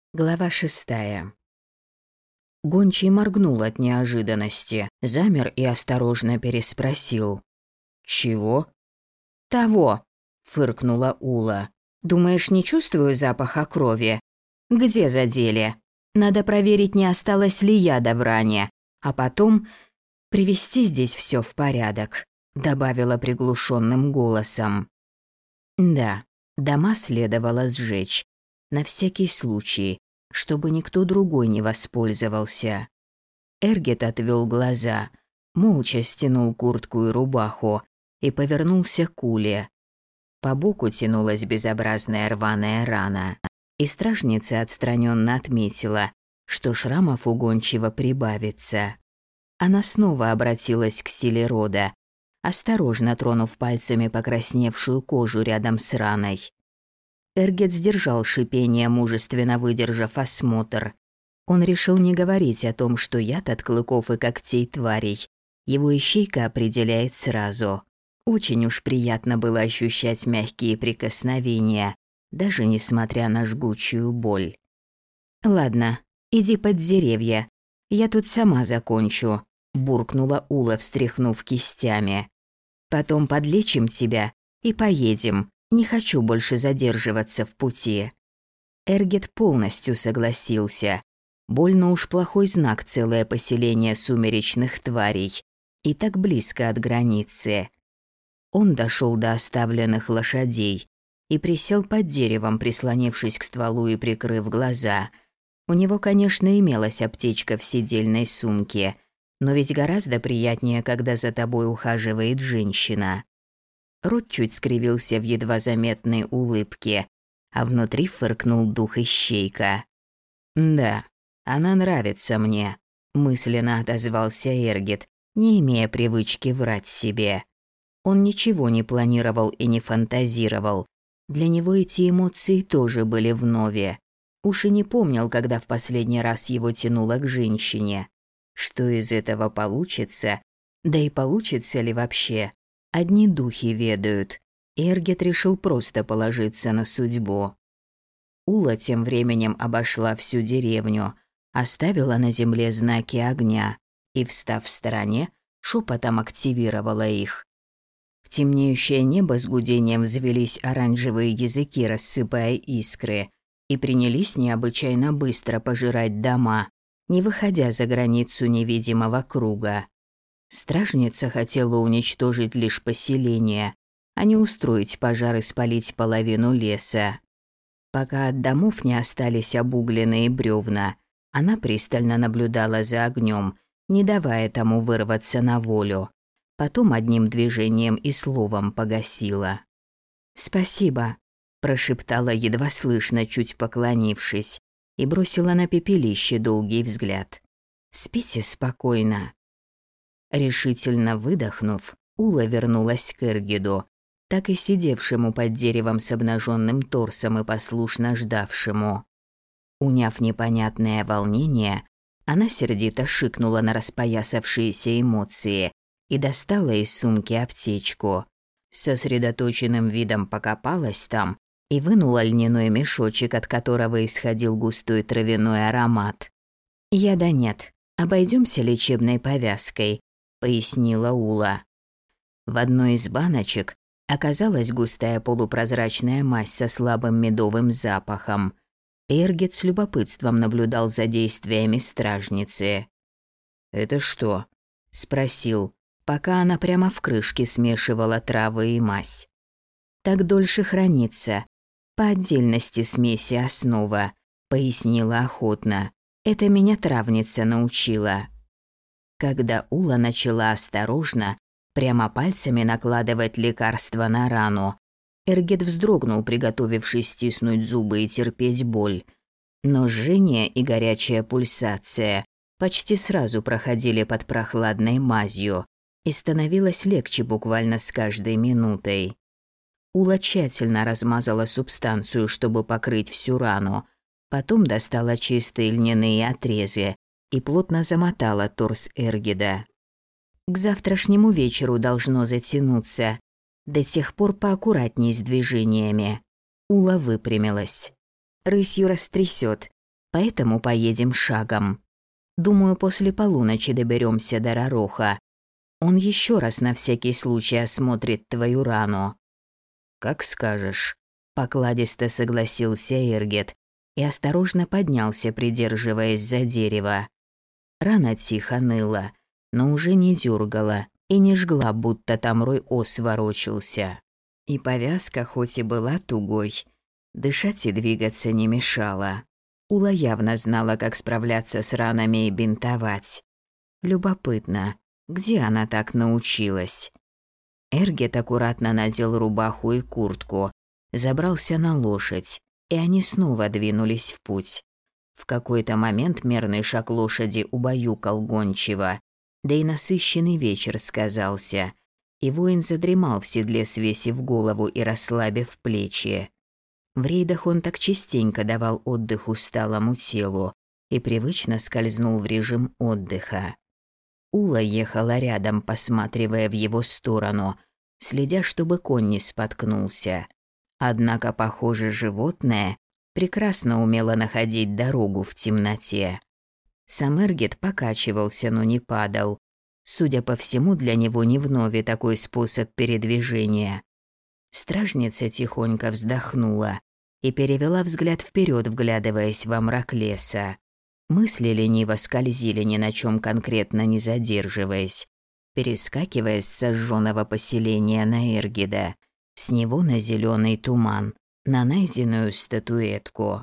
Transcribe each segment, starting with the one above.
Глава 6. Гончий моргнул от неожиданности, замер и осторожно переспросил. «Чего?» «Того», — фыркнула Ула. «Думаешь, не чувствую запаха крови? Где задели? Надо проверить, не осталось ли яда в ране, а потом привести здесь все в порядок», — добавила приглушенным голосом. «Да, дома следовало сжечь. На всякий случай, чтобы никто другой не воспользовался». Эргет отвел глаза, молча стянул куртку и рубаху и повернулся к Уле. По боку тянулась безобразная рваная рана, и стражница отстраненно отметила, что шрамов у гончего прибавится. Она снова обратилась к силе рода, осторожно тронув пальцами покрасневшую кожу рядом с раной. Эргет сдержал шипение, мужественно выдержав осмотр. Он решил не говорить о том, что яд от клыков и когтей тварей его ищейка определяет сразу. Очень уж приятно было ощущать мягкие прикосновения, даже несмотря на жгучую боль. «Ладно, иди под деревья, я тут сама закончу», – буркнула Ула, встряхнув кистями. «Потом подлечим тебя и поедем. Не хочу больше задерживаться в пути». Эргет полностью согласился. Больно уж плохой знак целое поселение сумеречных тварей. И так близко от границы. Он дошел до оставленных лошадей и присел под деревом, прислонившись к стволу и прикрыв глаза. У него, конечно, имелась аптечка в седельной сумке, но ведь гораздо приятнее, когда за тобой ухаживает женщина. Рот чуть скривился в едва заметной улыбке, а внутри фыркнул дух ищейка. «Да, она нравится мне», – мысленно отозвался Эргет, не имея привычки врать себе. Он ничего не планировал и не фантазировал. Для него эти эмоции тоже были вновь. Уж и не помнил, когда в последний раз его тянуло к женщине. Что из этого получится? Да и получится ли вообще? Одни духи ведают. Эргет решил просто положиться на судьбу. Ула тем временем обошла всю деревню, оставила на земле знаки огня и, встав в стороне, шепотом активировала их. В темнеющее небо с гудением взвелись оранжевые языки, рассыпая искры, и принялись необычайно быстро пожирать дома, не выходя за границу невидимого круга. Стражница хотела уничтожить лишь поселение, а не устроить пожар и спалить половину леса. Пока от домов не остались обугленные бревна, она пристально наблюдала за огнем, не давая тому вырваться на волю. Потом одним движением и словом погасила. «Спасибо», – прошептала едва слышно, чуть поклонившись, и бросила на пепелище долгий взгляд. «Спите спокойно». Решительно выдохнув, Ула вернулась к Эргеду, так и сидевшему под деревом с обнаженным торсом и послушно ждавшему. Уняв непонятное волнение, она сердито шикнула на распоясавшиеся эмоции и достала из сумки аптечку. С сосредоточенным видом покопалась там и вынула льняной мешочек, от которого исходил густой травяной аромат. «Яда нет, обойдемся лечебной повязкой», – пояснила Ула. В одной из баночек оказалась густая полупрозрачная мазь со слабым медовым запахом. Эргет с любопытством наблюдал за действиями стражницы. «Это что?» – спросил, пока она прямо в крышке смешивала травы и мазь. «Так дольше хранится. По отдельности смеси основа», – пояснила охотно. «Это меня травница научила». Когда Ула начала осторожно, прямо пальцами накладывать лекарство на рану, Эргет вздрогнул, приготовившись стиснуть зубы и терпеть боль. Но жжение и горячая пульсация почти сразу проходили под прохладной мазью, и становилось легче буквально с каждой минутой. Ула тщательно размазала субстанцию, чтобы покрыть всю рану, потом достала чистые льняные отрезы и плотно замотала торс Эргеда. «К завтрашнему вечеру должно затянуться. До тех пор поаккуратней с движениями». Ула выпрямилась. «Рысью растрясет. Поэтому поедем шагом. Думаю, после полуночи доберемся до Рароха. Он еще раз на всякий случай осмотрит твою рану». «Как скажешь», – покладисто согласился Эргет и осторожно поднялся, придерживаясь за дерево. Рана тихо ныла, но уже не дергала и не жгла, будто там рой ос ворочался. И повязка, хоть и была тугой, дышать и двигаться не мешала. Ула явно знала, как справляться с ранами и бинтовать. Любопытно, где она так научилась? Эргет аккуратно надел рубаху и куртку, забрался на лошадь, и они снова двинулись в путь. В какой-то момент мерный шаг лошади убаюкал гончего, да и насыщенный вечер сказался, и воин задремал в седле, свесив голову и расслабив плечи. В рейдах он так частенько давал отдых усталому телу и привычно скользнул в режим отдыха. Ула ехала рядом, посматривая в его сторону, следя, чтобы конь не споткнулся. Однако, похоже, животное прекрасно умело находить дорогу в темноте. Сам Эргет покачивался, но не падал. Судя по всему, для него не вновь такой способ передвижения. Стражница тихонько вздохнула и перевела взгляд вперед, вглядываясь во мрак леса. Мысли лениво скользили, ни на чем конкретно не задерживаясь, перескакивая с сожженного поселения на Эргеда, с него на зеленый туман, на найденную статуэтку.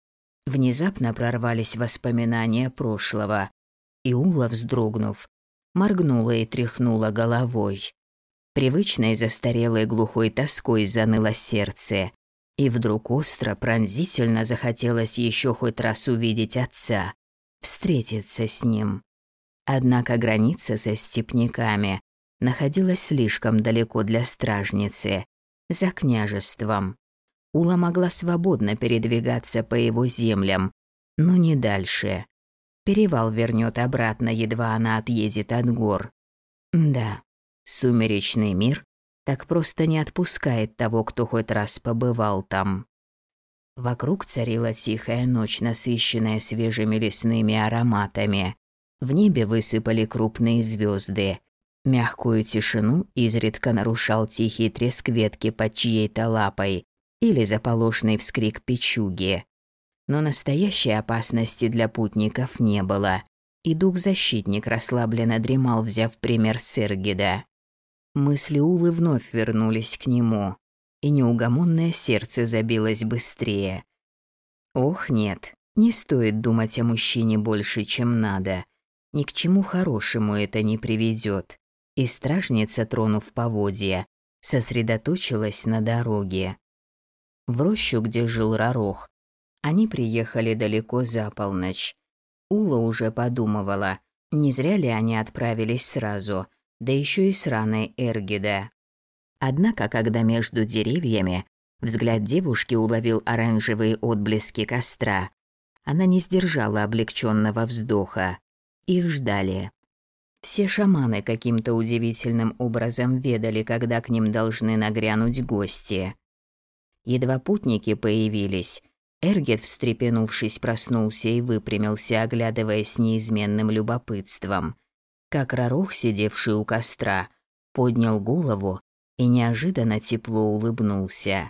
Внезапно прорвались воспоминания прошлого, и Ула, вздрогнув, моргнула и тряхнула головой. Привычной застарелой глухой тоской заныло сердце, и вдруг остро, пронзительно захотелось еще хоть раз увидеть отца, встретиться с ним. Однако граница со степняками находилась слишком далеко для стражницы, за княжеством. Ула могла свободно передвигаться по его землям, но не дальше. Перевал вернет обратно, едва она отъедет от гор. Да, сумеречный мир так просто не отпускает того, кто хоть раз побывал там. Вокруг царила тихая ночь, насыщенная свежими лесными ароматами. В небе высыпали крупные звезды. Мягкую тишину изредка нарушал тихий треск ветки под чьей-то лапой или заполошный вскрик печуги. Но настоящей опасности для путников не было, и дух-защитник расслабленно дремал, взяв пример с Эргеда. Мысли Улы вновь вернулись к нему, и неугомонное сердце забилось быстрее. Ох, нет, не стоит думать о мужчине больше, чем надо. Ни к чему хорошему это не приведет. И стражница, тронув поводья, сосредоточилась на дороге. В рощу, где жил Рарох, они приехали далеко за полночь. Ула уже подумывала, не зря ли они отправились сразу, да еще и с раной Эргеда. Однако, когда между деревьями взгляд девушки уловил оранжевые отблески костра, она не сдержала облегченного вздоха. Их ждали. Все шаманы каким-то удивительным образом ведали, когда к ним должны нагрянуть гости. Едва путники появились, Эргет, встрепенувшись, проснулся и выпрямился, оглядываясь с неизменным любопытством. Как Рарох, сидевший у костра, поднял голову и неожиданно тепло улыбнулся.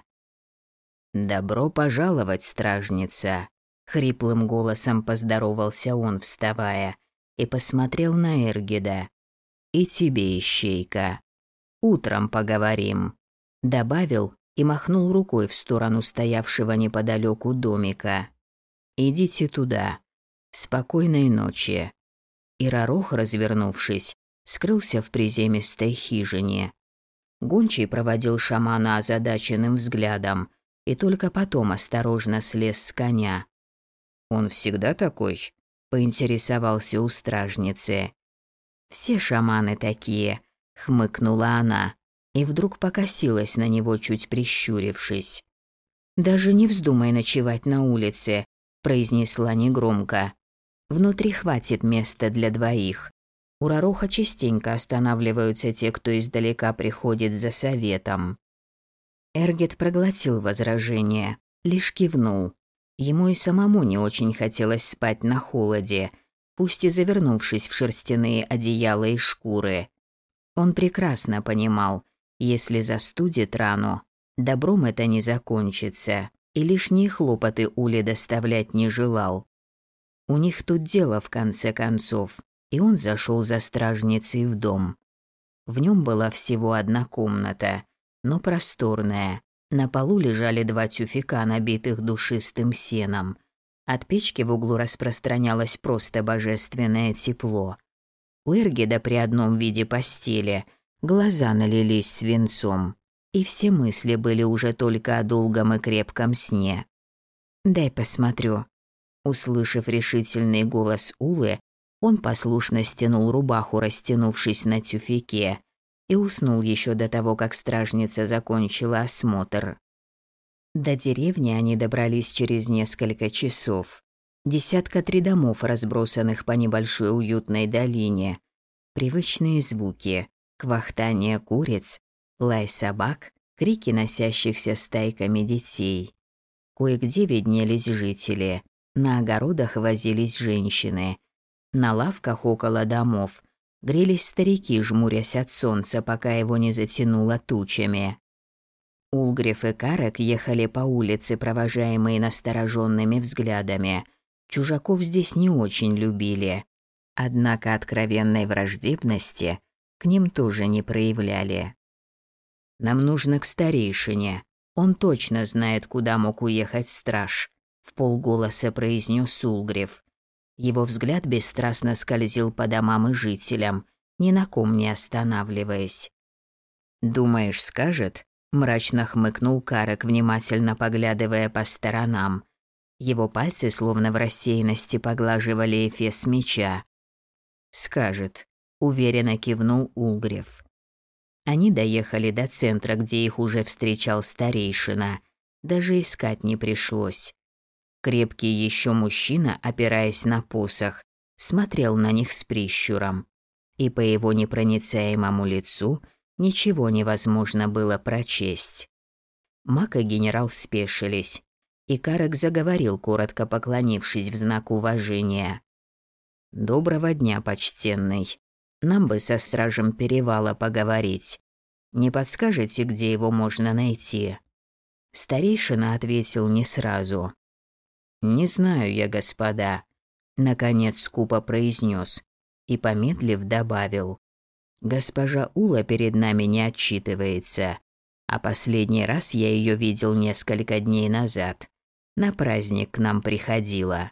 «Добро пожаловать, стражница!» — хриплым голосом поздоровался он, вставая, и посмотрел на Эргеда. «И тебе, ищейка. Утром поговорим», — добавил и махнул рукой в сторону стоявшего неподалеку домика. «Идите туда. Спокойной ночи». И Рарох, развернувшись, скрылся в приземистой хижине. Гончий проводил шамана озадаченным взглядом и только потом осторожно слез с коня. «Он всегда такой?» – поинтересовался у стражницы. «Все шаманы такие», – хмыкнула она, и вдруг покосилась на него, чуть прищурившись. «Даже не вздумай ночевать на улице», – произнесла негромко. «Внутри хватит места для двоих. У Рароха частенько останавливаются те, кто издалека приходит за советом». Эргет проглотил возражение, лишь кивнул. Ему и самому не очень хотелось спать на холоде, пусть и завернувшись в шерстяные одеяла и шкуры. Он прекрасно понимал, если застудит рану, добром это не закончится, и лишние хлопоты Уле доставлять не желал. У них тут дело в конце концов, и он зашел за стражницей в дом. В нем была всего одна комната, но просторная. На полу лежали 2 тюфяка, набитых душистым сеном. От печки в углу распространялось просто божественное тепло. У Эргеда при одном виде постели глаза налились свинцом, и все мысли были уже только о долгом и крепком сне. «Дай посмотрю». Услышав решительный голос Улы, он послушно стянул рубаху, растянувшись на тюфяке, и уснул еще до того, как стражница закончила осмотр. До деревни они добрались через несколько часов. 3 домов, разбросанных по небольшой уютной долине. Привычные звуки, квахтание куриц, лай собак, крики носящихся стайками детей. Кое-где виднелись жители, на огородах возились женщины. На лавках около домов грелись старики, жмурясь от солнца, пока его не затянуло тучами. Улгриф и Карек ехали по улице, провожаемые настороженными взглядами. Чужаков здесь не очень любили. Однако откровенной враждебности к ним тоже не проявляли. «Нам нужно к старейшине. Он точно знает, куда мог уехать страж», — вполголоса произнес Улгриф. Его взгляд бесстрастно скользил по домам и жителям, ни на ком не останавливаясь. «Думаешь, скажет?» – мрачно хмыкнул Карек, внимательно поглядывая по сторонам. Его пальцы словно в рассеянности поглаживали эфес меча. «Скажет», – уверенно кивнул Улгриф. Они доехали до центра, где их уже встречал старейшина. Даже искать не пришлось. Крепкий еще мужчина, опираясь на посох, смотрел на них с прищуром. И по его непроницаемому лицу ничего невозможно было прочесть. Мак и генерал спешились, и Карек заговорил, коротко поклонившись в знак уважения. «Доброго дня, почтенный. Нам бы со стражем перевала поговорить. Не подскажете, где его можно найти?» Старейшина ответил не сразу. «Не знаю я, господа», — наконец скупо произнес и, помедлив, добавил. «Госпожа Ула перед нами не отчитывается, а последний раз я ее видел несколько дней назад. На праздник к нам приходила».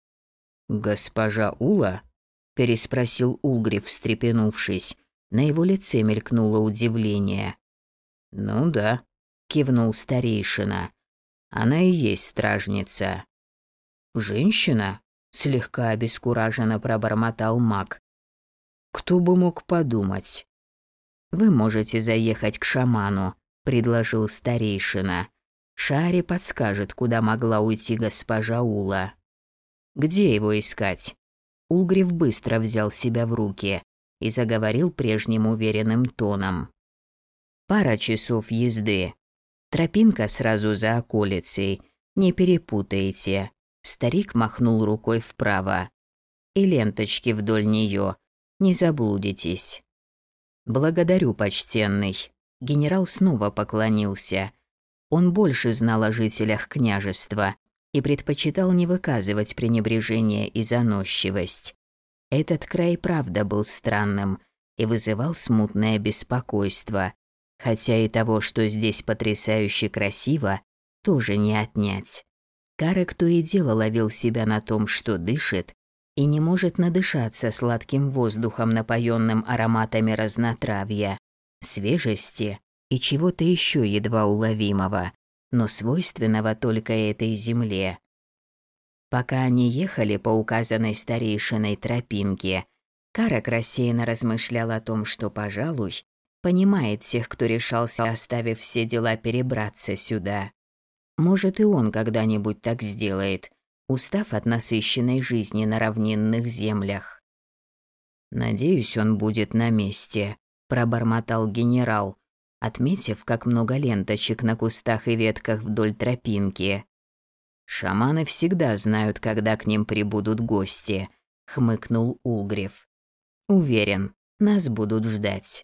«Госпожа Ула?» – переспросил Улгриф, встрепенувшись. На его лице мелькнуло удивление. «Ну да», – кивнул старейшина. «Она и есть стражница». «Женщина?» – слегка обескураженно пробормотал маг. «Кто бы мог подумать?» «Вы можете заехать к шаману», – предложил старейшина. «Шаари подскажет, куда могла уйти госпожа Ула». «Где его искать?» Улгриф быстро взял себя в руки и заговорил прежним уверенным тоном. «Пара часов езды. Тропинка сразу за околицей. Не перепутайте». Старик махнул рукой вправо. «И ленточки вдоль нее. Не заблудитесь». «Благодарю, почтенный». Генерал снова поклонился. Он больше знал о жителях княжества и предпочитал не выказывать пренебрежение и заносчивость. Этот край правда был странным и вызывал смутное беспокойство, хотя и того, что здесь потрясающе красиво, тоже не отнять. Карек то и дело ловил себя на том, что дышит, и не может надышаться сладким воздухом, напоенным ароматами разнотравья, свежести и чего-то еще едва уловимого, но свойственного только этой земле. Пока они ехали по указанной старейшиной тропинке, Карек рассеянно размышлял о том, что, пожалуй, понимает тех, кто решался, оставив все дела, перебраться сюда. Может, и он когда-нибудь так сделает, устав от насыщенной жизни на равнинных землях. «Надеюсь, он будет на месте», – пробормотал генерал, отметив, как много ленточек на кустах и ветках вдоль тропинки. «Шаманы всегда знают, когда к ним прибудут гости», — хмыкнул Улгриф. «Уверен, нас будут ждать».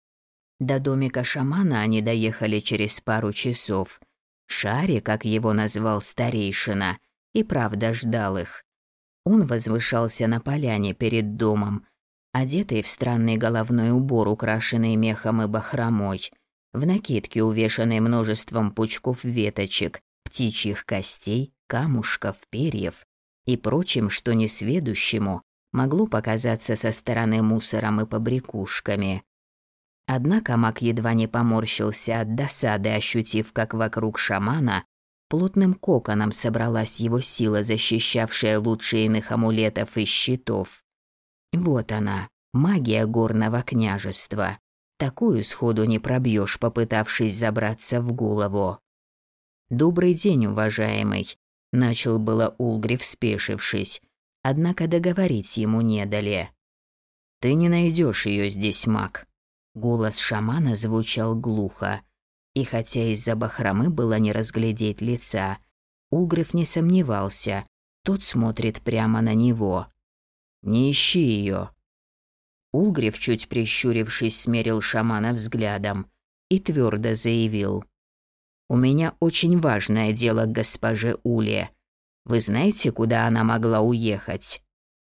До домика шамана они доехали через пару часов. Шари, как его назвал старейшина, и правда ждал их. Он возвышался на поляне перед домом, одетый в странный головной убор, украшенный мехом и бахромой, в накидке, увешанной множеством пучков веточек, птичьих костей, камушков, перьев и прочим, что несведущему могло показаться со стороны мусором и побрякушками. Однако маг едва не поморщился от досады, ощутив, как вокруг шамана плотным коконом собралась его сила, защищавшая лучше иных амулетов и щитов. Вот она, магия горного княжества. Такую сходу не пробьешь, попытавшись забраться в голову. «Добрый день, уважаемый», – начал было Улгриф, спешившись, однако договорить ему не дали. «Ты не найдешь ее здесь, маг». Голос шамана звучал глухо, и хотя из-за бахромы было не разглядеть лица, Улгриф не сомневался, тот смотрит прямо на него. «Не ищи ее». Улгриф, чуть прищурившись, смерил шамана взглядом и твердо заявил: «У меня очень важное дело к госпоже Уле. Вы знаете, куда она могла уехать?»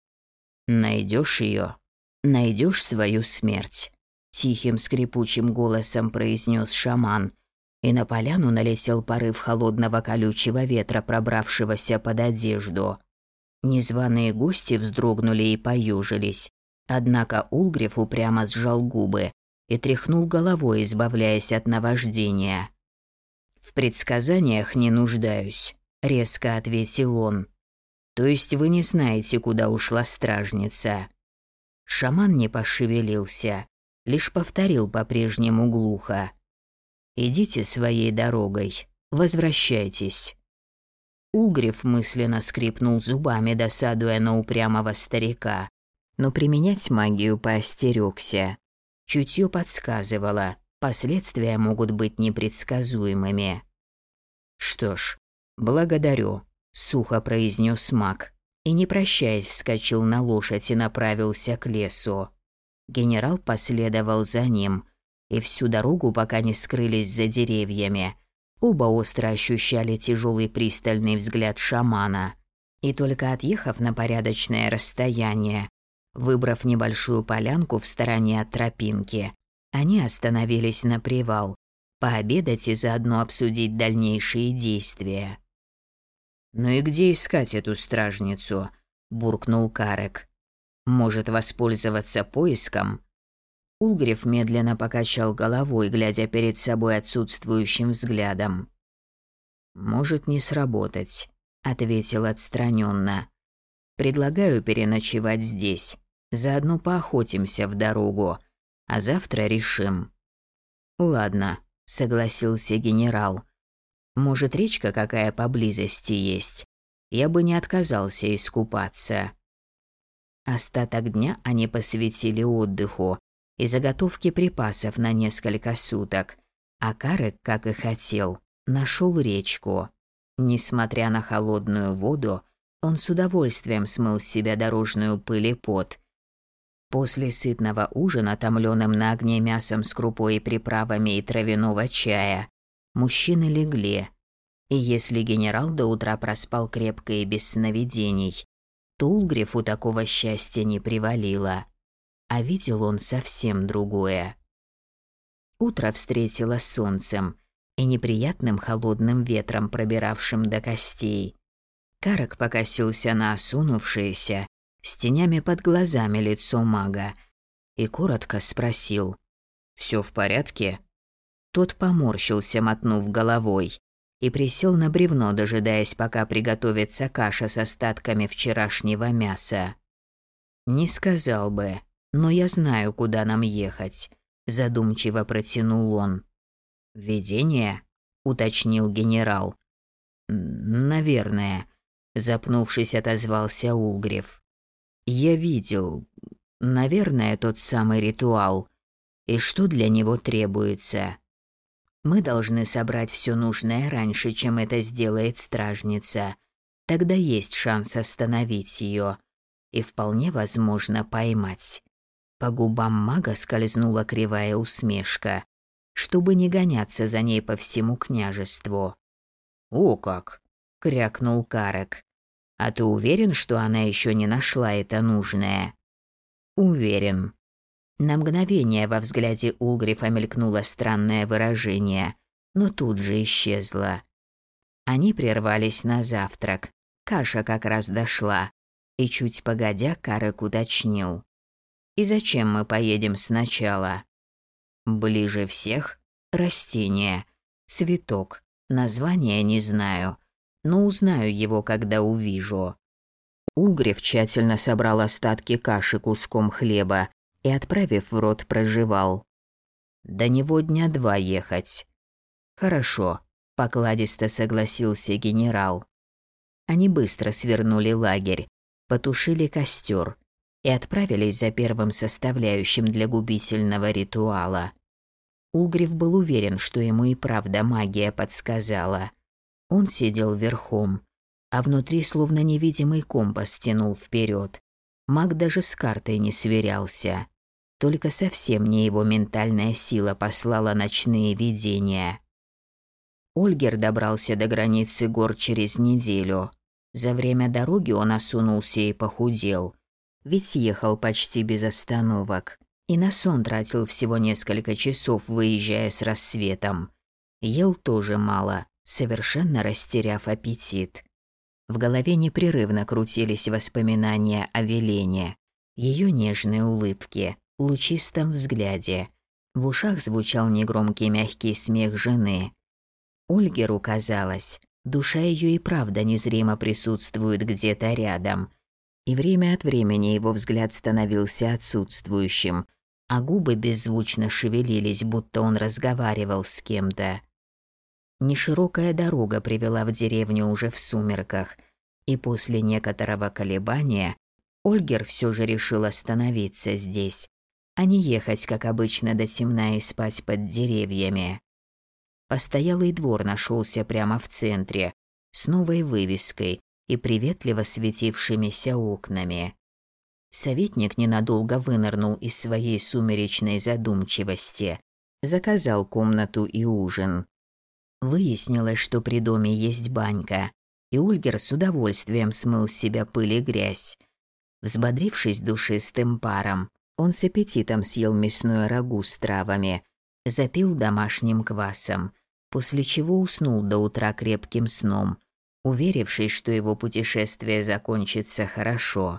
«Найдешь ее, найдешь свою смерть», – тихим скрипучим голосом произнес шаман, и на поляну налетел порыв холодного колючего ветра, пробравшегося под одежду. Незваные гости вздрогнули и поюжились, однако Улгриф упрямо сжал губы и тряхнул головой, избавляясь от наваждения. «В предсказаниях не нуждаюсь», – резко ответил он. «То есть вы не знаете, куда ушла стражница?» Шаман не пошевелился, лишь повторил по-прежнему глухо: «Идите своей дорогой, возвращайтесь». Улгриф мысленно скрипнул зубами, досадуя на упрямого старика, но применять магию поостерёгся. Чутье подсказывало, последствия могут быть непредсказуемыми. «Что ж, благодарю», – сухо произнес маг, и, не прощаясь, вскочил на лошадь и направился к лесу. Генерал последовал за ним, и всю дорогу, пока не скрылись за деревьями, оба остро ощущали тяжелый пристальный взгляд шамана. И только отъехав на порядочное расстояние, выбрав небольшую полянку в стороне от тропинки, они остановились на привал, пообедать и заодно обсудить дальнейшие действия. «Ну и где искать эту стражницу?» – буркнул Карек. «Может, воспользоваться поиском?» Улгриф медленно покачал головой, глядя перед собой отсутствующим взглядом. «Может не сработать», – ответил отстраненно. «Предлагаю переночевать здесь, заодно поохотимся в дорогу, а завтра решим». «Ладно», – согласился генерал. «Может, речка какая поблизости есть? Я бы не отказался искупаться». Остаток дня они посвятили отдыху и заготовке припасов на несколько суток, а Карек, как и хотел, нашел речку. Несмотря на холодную воду, он с удовольствием смыл с себя дорожную пыль и пот. После сытного ужина, томленым на огне мясом с крупой и приправами и травяного чая, мужчины легли. И если генерал до утра проспал крепко и без сновидений, то Улгрифу такого счастья не привалило. А видел он совсем другое. Утро встретило солнцем и неприятным холодным ветром, пробиравшим до костей. Карек покосился на осунувшееся, с тенями под глазами лицо мага, и коротко спросил: «Всё в порядке?» Тот поморщился, мотнув головой, и присел на бревно, дожидаясь, пока приготовится каша с остатками вчерашнего мяса. «Не сказал бы, но я знаю, куда нам ехать», – задумчиво протянул он. «Видение?» – уточнил генерал. «Наверное», – запнувшись, отозвался Улгриф. «Я видел, наверное, тот самый ритуал. И что для него требуется? Мы должны собрать все нужное раньше, чем это сделает стражница», Тогда есть шанс остановить ее и вполне возможно поймать. По губам мага скользнула кривая усмешка, чтобы не гоняться за ней по всему княжеству. «О как!» – крякнул Карек. «А ты уверен, что она еще не нашла это нужное?» «Уверен». На мгновение во взгляде Улгрифа мелькнуло странное выражение, но тут же исчезло. Они прервались на завтрак. Каша как раз дошла. И чуть погодя, Карек уточнил. «И зачем мы поедем сначала?» «Ближе всех? Растение. Цветок. Название не знаю, но узнаю его, когда увижу». Улгриф тщательно собрал остатки каши куском хлеба и, отправив в рот, прожевал. «До него дня 2 ехать». «Хорошо», – покладисто согласился генерал. Они быстро свернули лагерь, потушили костер и отправились за первым составляющим для губительного ритуала. Улгриф был уверен, что ему и правда магия подсказала. Он сидел верхом, а внутри словно невидимый компас тянул вперед. Маг даже с картой не сверялся. Только совсем не его ментальная сила послала ночные видения. Ольгер добрался до границы гор через неделю. За время дороги он осунулся и похудел, ведь ехал почти без остановок. И на сон тратил всего несколько часов, выезжая с рассветом. Ел тоже мало, совершенно растеряв аппетит. В голове непрерывно крутились воспоминания о Велене, ее нежной улыбке, лучистом взгляде. В ушах звучал негромкий мягкий смех жены. Ольгеру казалось, душа ее и правда незримо присутствует где-то рядом. И время от времени его взгляд становился отсутствующим, а губы беззвучно шевелились, будто он разговаривал с кем-то. Неширокая дорога привела в деревню уже в сумерках, и после некоторого колебания Ольгер все же решил остановиться здесь, а не ехать, как обычно, до темна и спать под деревьями. Постоялый двор нашелся прямо в центре, с новой вывеской и приветливо светившимися окнами. Советник ненадолго вынырнул из своей сумеречной задумчивости, заказал комнату и ужин. Выяснилось, что при доме есть банька, и Ольгер с удовольствием смыл с себя пыль и грязь. Взбодрившись душистым паром, он с аппетитом съел мясное рагу с травами, запил домашним квасом, после чего уснул до утра крепким сном, уверившись, что его путешествие закончится хорошо.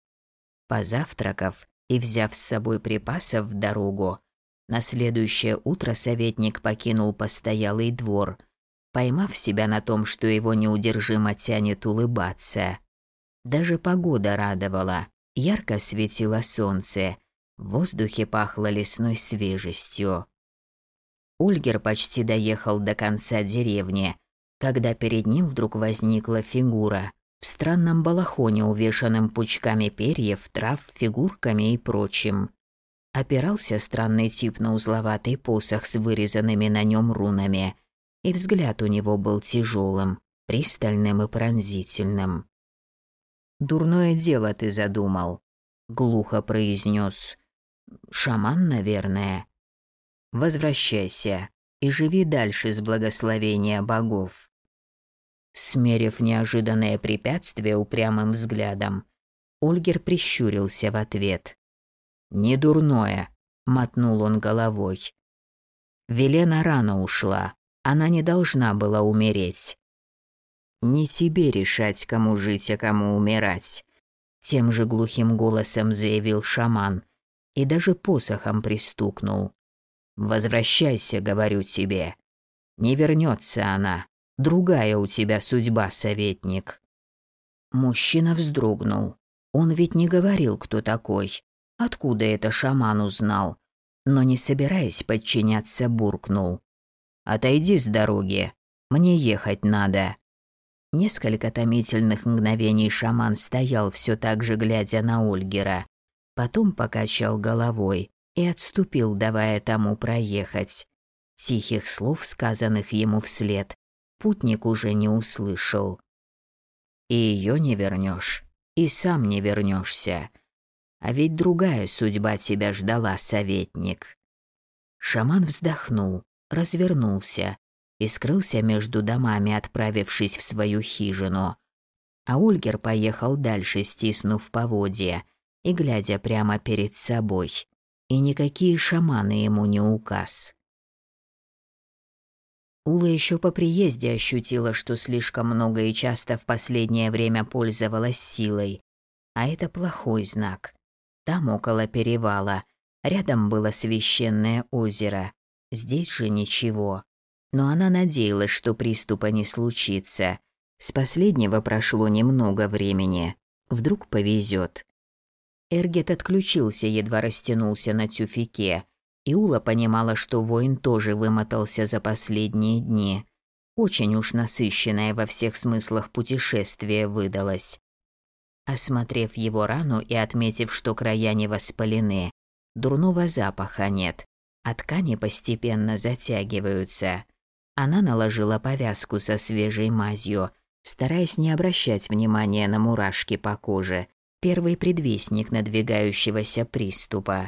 Позавтракав и взяв с собой припасов в дорогу, на следующее утро советник покинул постоялый двор, поймав себя на том, что его неудержимо тянет улыбаться. Даже погода радовала, ярко светило солнце, в воздухе пахло лесной свежестью. Ольгер почти доехал до конца деревни, когда перед ним вдруг возникла фигура в странном балахоне, увешанном пучками перьев, трав, фигурками и прочим. Опирался странный тип на узловатый посох с вырезанными на нем рунами, и взгляд у него был тяжелым, пристальным и пронзительным. «Дурное дело ты задумал», — глухо произнес. «Шаман, наверное. Возвращайся и живи дальше с благословения богов». Смерив неожиданное препятствие упрямым взглядом, Ольгер прищурился в ответ. «Не дурное», — мотнул он головой. «Велена рано ушла, она не должна была умереть». «Не тебе решать, кому жить, а кому умирать», — тем же глухим голосом заявил шаман и даже посохом пристукнул. «Возвращайся, говорю тебе. Не вернется она. Другая у тебя судьба, советник». Мужчина вздрогнул. Он ведь не говорил, кто такой. Откуда это шаман узнал? Но, не собираясь подчиняться, буркнул. «Отойди с дороги. Мне ехать надо». Несколько томительных мгновений шаман стоял, все так же глядя на Ольгера. Потом покачал головой и отступил, давая тому проехать. Тихих слов, сказанных ему вслед, путник уже не услышал. И ее не вернешь, и сам не вернешься. А ведь другая судьба тебя ждала, советник». Шаман вздохнул, развернулся и скрылся между домами, отправившись в свою хижину. А Ольгер поехал дальше, стиснув поводья и глядя прямо перед собой. И никакие шаманы ему не указ. Ула еще по приезде ощутила, что слишком много и часто в последнее время пользовалась силой. А это плохой знак. Там, около перевала, рядом было священное озеро. Здесь же ничего. Но она надеялась, что приступа не случится. С последнего прошло немного времени. Вдруг повезет. Эргет отключился, едва растянулся на тюфяке. И Ула понимала, что воин тоже вымотался за последние дни. Очень уж насыщенное во всех смыслах путешествие выдалось. Осмотрев его рану и отметив, что края не воспалены, дурного запаха нет, а ткани постепенно затягиваются. Она наложила повязку со свежей мазью, стараясь не обращать внимания на мурашки по коже, первый предвестник надвигающегося приступа.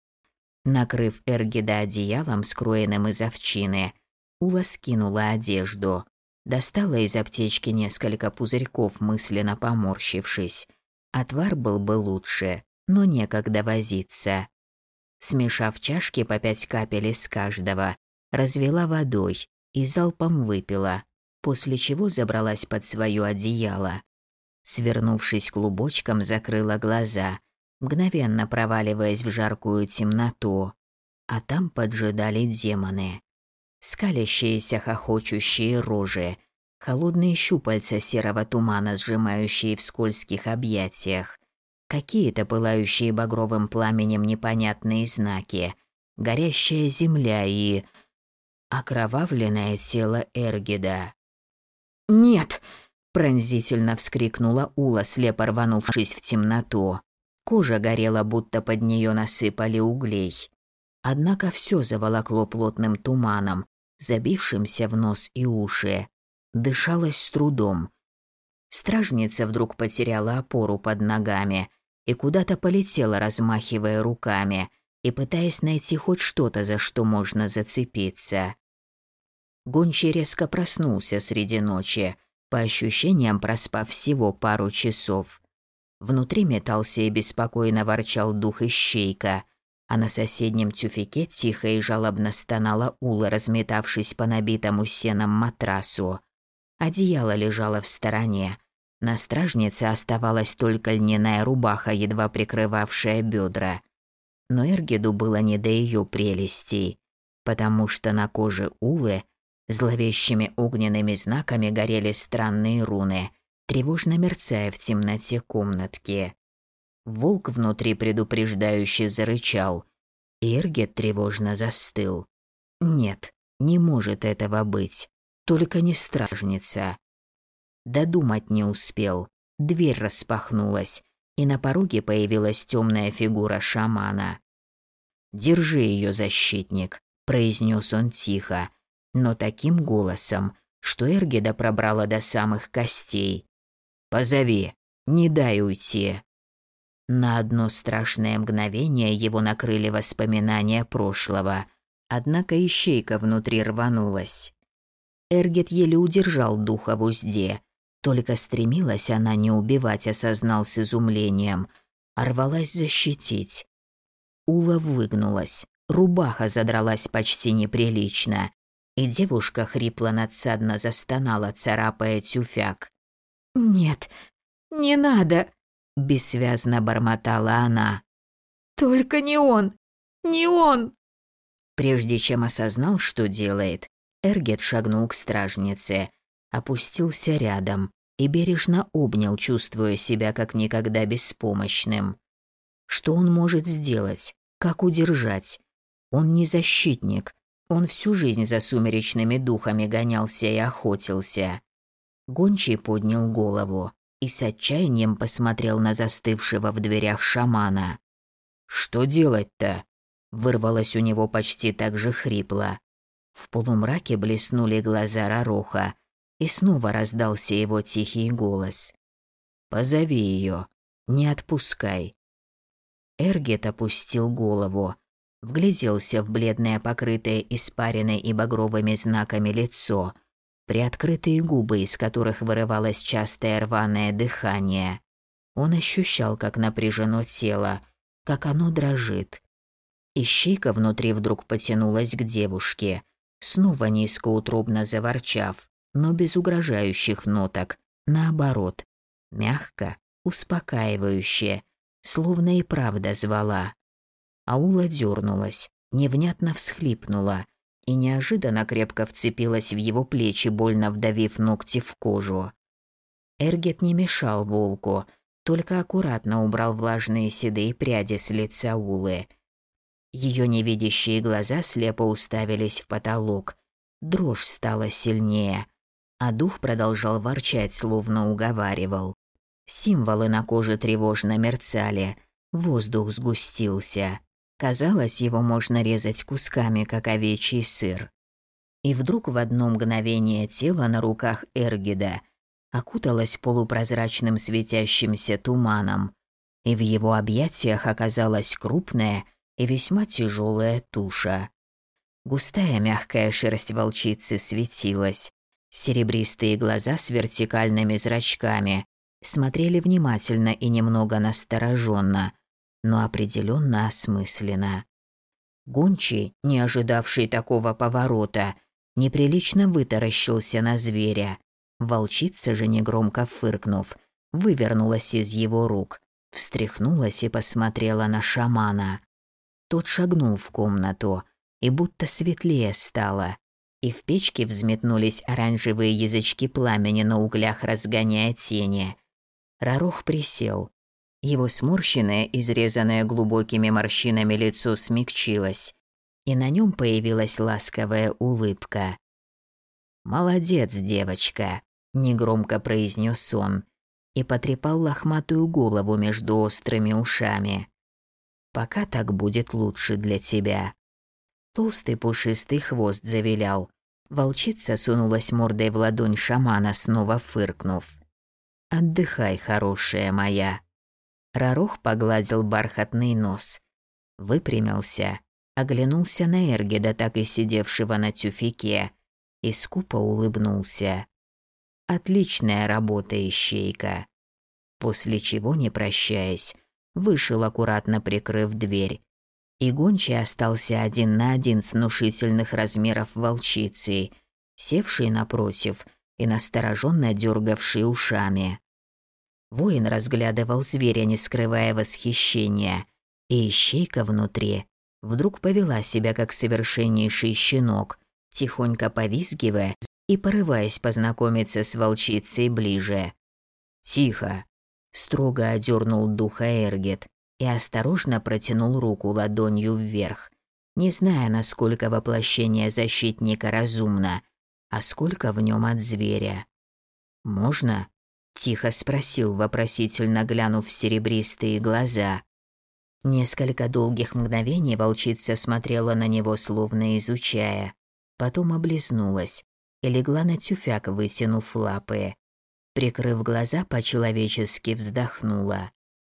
Накрыв Эргеда одеялом, скроенным из овчины, Ула скинула одежду. Достала из аптечки несколько пузырьков, мысленно поморщившись. Отвар был бы лучше, но некогда возиться. Смешав чашки по 5 капель из каждого, развела водой и залпом выпила, после чего забралась под свое одеяло. Свернувшись клубочком, закрыла глаза, мгновенно проваливаясь в жаркую темноту. А там поджидали демоны. Скалящиеся, хохочущие рожи, холодные щупальца серого тумана, сжимающие в скользких объятиях, какие-то пылающие багровым пламенем непонятные знаки, горящая земля и окровавленное тело Эргеда. «Нет!» – пронзительно вскрикнула Ула, слепо рванувшись в темноту. Кожа горела, будто под нее насыпали углей. Однако все заволокло плотным туманом, забившимся в нос и уши. Дышалось с трудом. Стражница вдруг потеряла опору под ногами и куда-то полетела, размахивая руками и пытаясь найти хоть что-то, за что можно зацепиться. Гончий резко проснулся среди ночи, по ощущениям проспав всего пару часов. Внутри метался и беспокойно ворчал дух ищейка, а на соседнем тюфяке тихо и жалобно стонала Ула, разметавшись по набитому сеном матрасу. Одеяло лежало в стороне. На стражнице оставалась только льняная рубаха, едва прикрывавшая бедра. Но Эргеду было не до ее прелестей, потому что на коже Улы зловещими огненными знаками горели странные руны, тревожно мерцая в темноте комнатки. Волк внутри предупреждающе зарычал, и Эргет тревожно застыл. Нет, не может этого быть, только не стражница. Додумать не успел, дверь распахнулась, и на пороге появилась темная фигура шамана. «Держи ее, защитник», – произнес он тихо, но таким голосом, что Эргеда пробрала до самых костей. «Позови, не дай уйти». На одно страшное мгновение его накрыли воспоминания прошлого, однако ищейка внутри рванулась. Эргет еле удержал духа в узде, только стремилась она не убивать, осознал с изумлением, а рвалась защитить. Ула выгнулась, рубаха задралась почти неприлично, и девушка хрипло-надсадно застонала, царапая тюфяк. «Нет, не надо!» – бессвязно бормотала она. «Только не он! Не он!» Прежде чем осознал, что делает, Эргет шагнул к стражнице, опустился рядом и бережно обнял, чувствуя себя как никогда беспомощным. Что он может сделать? Как удержать? Он не защитник. Он всю жизнь за сумеречными духами гонялся и охотился. Гончий поднял голову и с отчаянием посмотрел на застывшего в дверях шамана. «Что делать-то?» – вырвалось у него почти так же хрипло. В полумраке блеснули глаза Рароха, и снова раздался его тихий голос. Позови ее, не отпускай». Эргет опустил голову, вгляделся в бледное, покрытое испариной и багровыми знаками лицо, приоткрытые губы, из которых вырывалось частое рваное дыхание. Он ощущал, как напряжено тело, как оно дрожит. Ищейка внутри вдруг потянулась к девушке, снова низкоутробно заворчав, но без угрожающих ноток, наоборот, мягко, успокаивающе, словно и правда звала. Аула дернулась, невнятно всхлипнула и неожиданно крепко вцепилась в его плечи, больно вдавив ногти в кожу. Эргет не мешал волку, только аккуратно убрал влажные седые пряди с лица Улы. Ее невидящие глаза слепо уставились в потолок, дрожь стала сильнее, а дух продолжал ворчать, словно уговаривал. Символы на коже тревожно мерцали, воздух сгустился. Казалось, его можно резать кусками, как овечий сыр. И вдруг в одно мгновение тело на руках Эргеда окуталось полупрозрачным светящимся туманом, и в его объятиях оказалась крупная и весьма тяжелая туша. Густая мягкая шерсть волчицы светилась, серебристые глаза с вертикальными зрачками смотрели внимательно и немного настороженно, но определенно осмысленно. Гончий, не ожидавший такого поворота, неприлично вытаращился на зверя. Волчица же, негромко фыркнув, вывернулась из его рук, встряхнулась и посмотрела на шамана. Тот шагнул в комнату, и будто светлее стало, и в печке взметнулись оранжевые язычки пламени на углях, разгоняя тени. Рарох присел. Его сморщенное, изрезанное глубокими морщинами лицо смягчилось, и на нем появилась ласковая улыбка. «Молодец, девочка», – негромко произнес он и потрепал лохматую голову между острыми ушами. «Пока так будет лучше для тебя». Толстый пушистый хвост завилял. Волчица сунулась мордой в ладонь шамана, снова фыркнув. «Отдыхай, хорошая моя». Рарох погладил бархатный нос, выпрямился, оглянулся на Эргеда, так и сидевшего на тюфике, и скупо улыбнулся. «Отличная работа, ищейка». После чего, не прощаясь, вышел, аккуратно прикрыв дверь, и гончий остался один на один с внушительных размеров волчицей, севшей напротив и настороженно дергавшей ушами. Воин разглядывал зверя, не скрывая восхищения, и ищейка внутри вдруг повела себя как совершеннейший щенок, тихонько повизгивая и порываясь познакомиться с волчицей ближе. «Тихо!» – строго одернул духа Эргет и осторожно протянул руку ладонью вверх, не зная, насколько воплощение защитника разумно, а сколько в нем от зверя. «Можно?» – тихо спросил, вопросительно глянув в серебристые глаза. Несколько долгих мгновений волчица смотрела на него, словно изучая, потом облизнулась и легла на тюфяк, вытянув лапы. Прикрыв глаза, по-человечески вздохнула.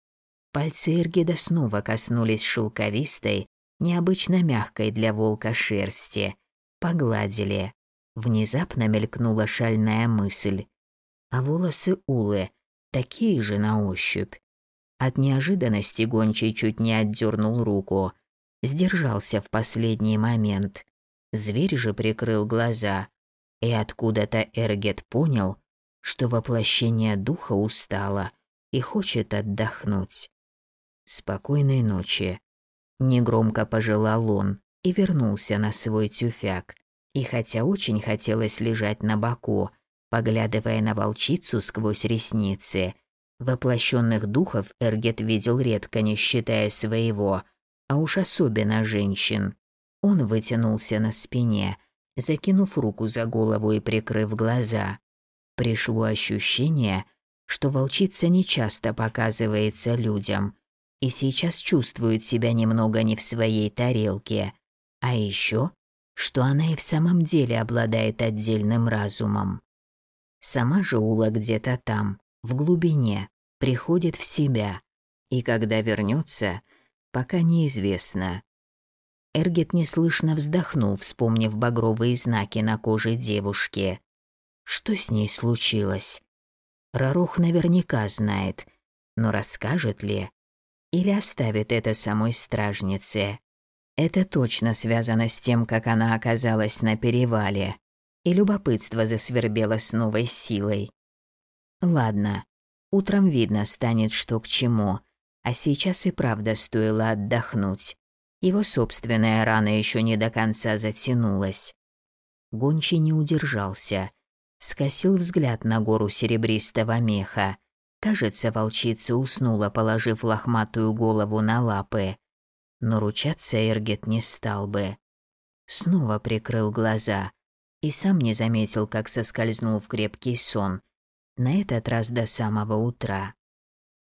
Пальцы Эргеда снова коснулись шелковистой, необычно мягкой для волка шерсти, погладили. Внезапно мелькнула шальная мысль. А волосы Улы такие же на ощупь. От неожиданности гончий чуть не отдернул руку, сдержался в последний момент. Зверь же прикрыл глаза, и откуда-то Эргет понял, что воплощение духа устало и хочет отдохнуть. «Спокойной ночи», – негромко пожелал он и вернулся на свой тюфяк. И хотя очень хотелось лежать на боку, поглядывая на волчицу сквозь ресницы, воплощенных духов Эргет видел редко, не считая своего, а уж особенно женщин. Он вытянулся на спине, закинув руку за голову и прикрыв глаза. Пришло ощущение, что волчица нечасто показывается людям и сейчас чувствует себя немного не в своей тарелке, а еще, что она и в самом деле обладает отдельным разумом. Сама же Ула где-то там, в глубине, приходит в себя, и когда вернется, пока неизвестно. Эргет неслышно вздохнул, вспомнив багровые знаки на коже девушки. Что с ней случилось? Рарух наверняка знает, но расскажет ли? Или оставит это самой стражнице? Это точно связано с тем, как она оказалась на перевале. И любопытство засвербело с новой силой. Ладно, утром видно станет, что к чему. А сейчас и правда стоило отдохнуть. Его собственная рана еще не до конца затянулась. Гончий не удержался. Скосил взгляд на гору серебристого меха. Кажется, волчица уснула, положив лохматую голову на лапы. Но ручаться Эргет не стал бы. Снова прикрыл глаза и сам не заметил, как соскользнул в крепкий сон, на этот раз до самого утра.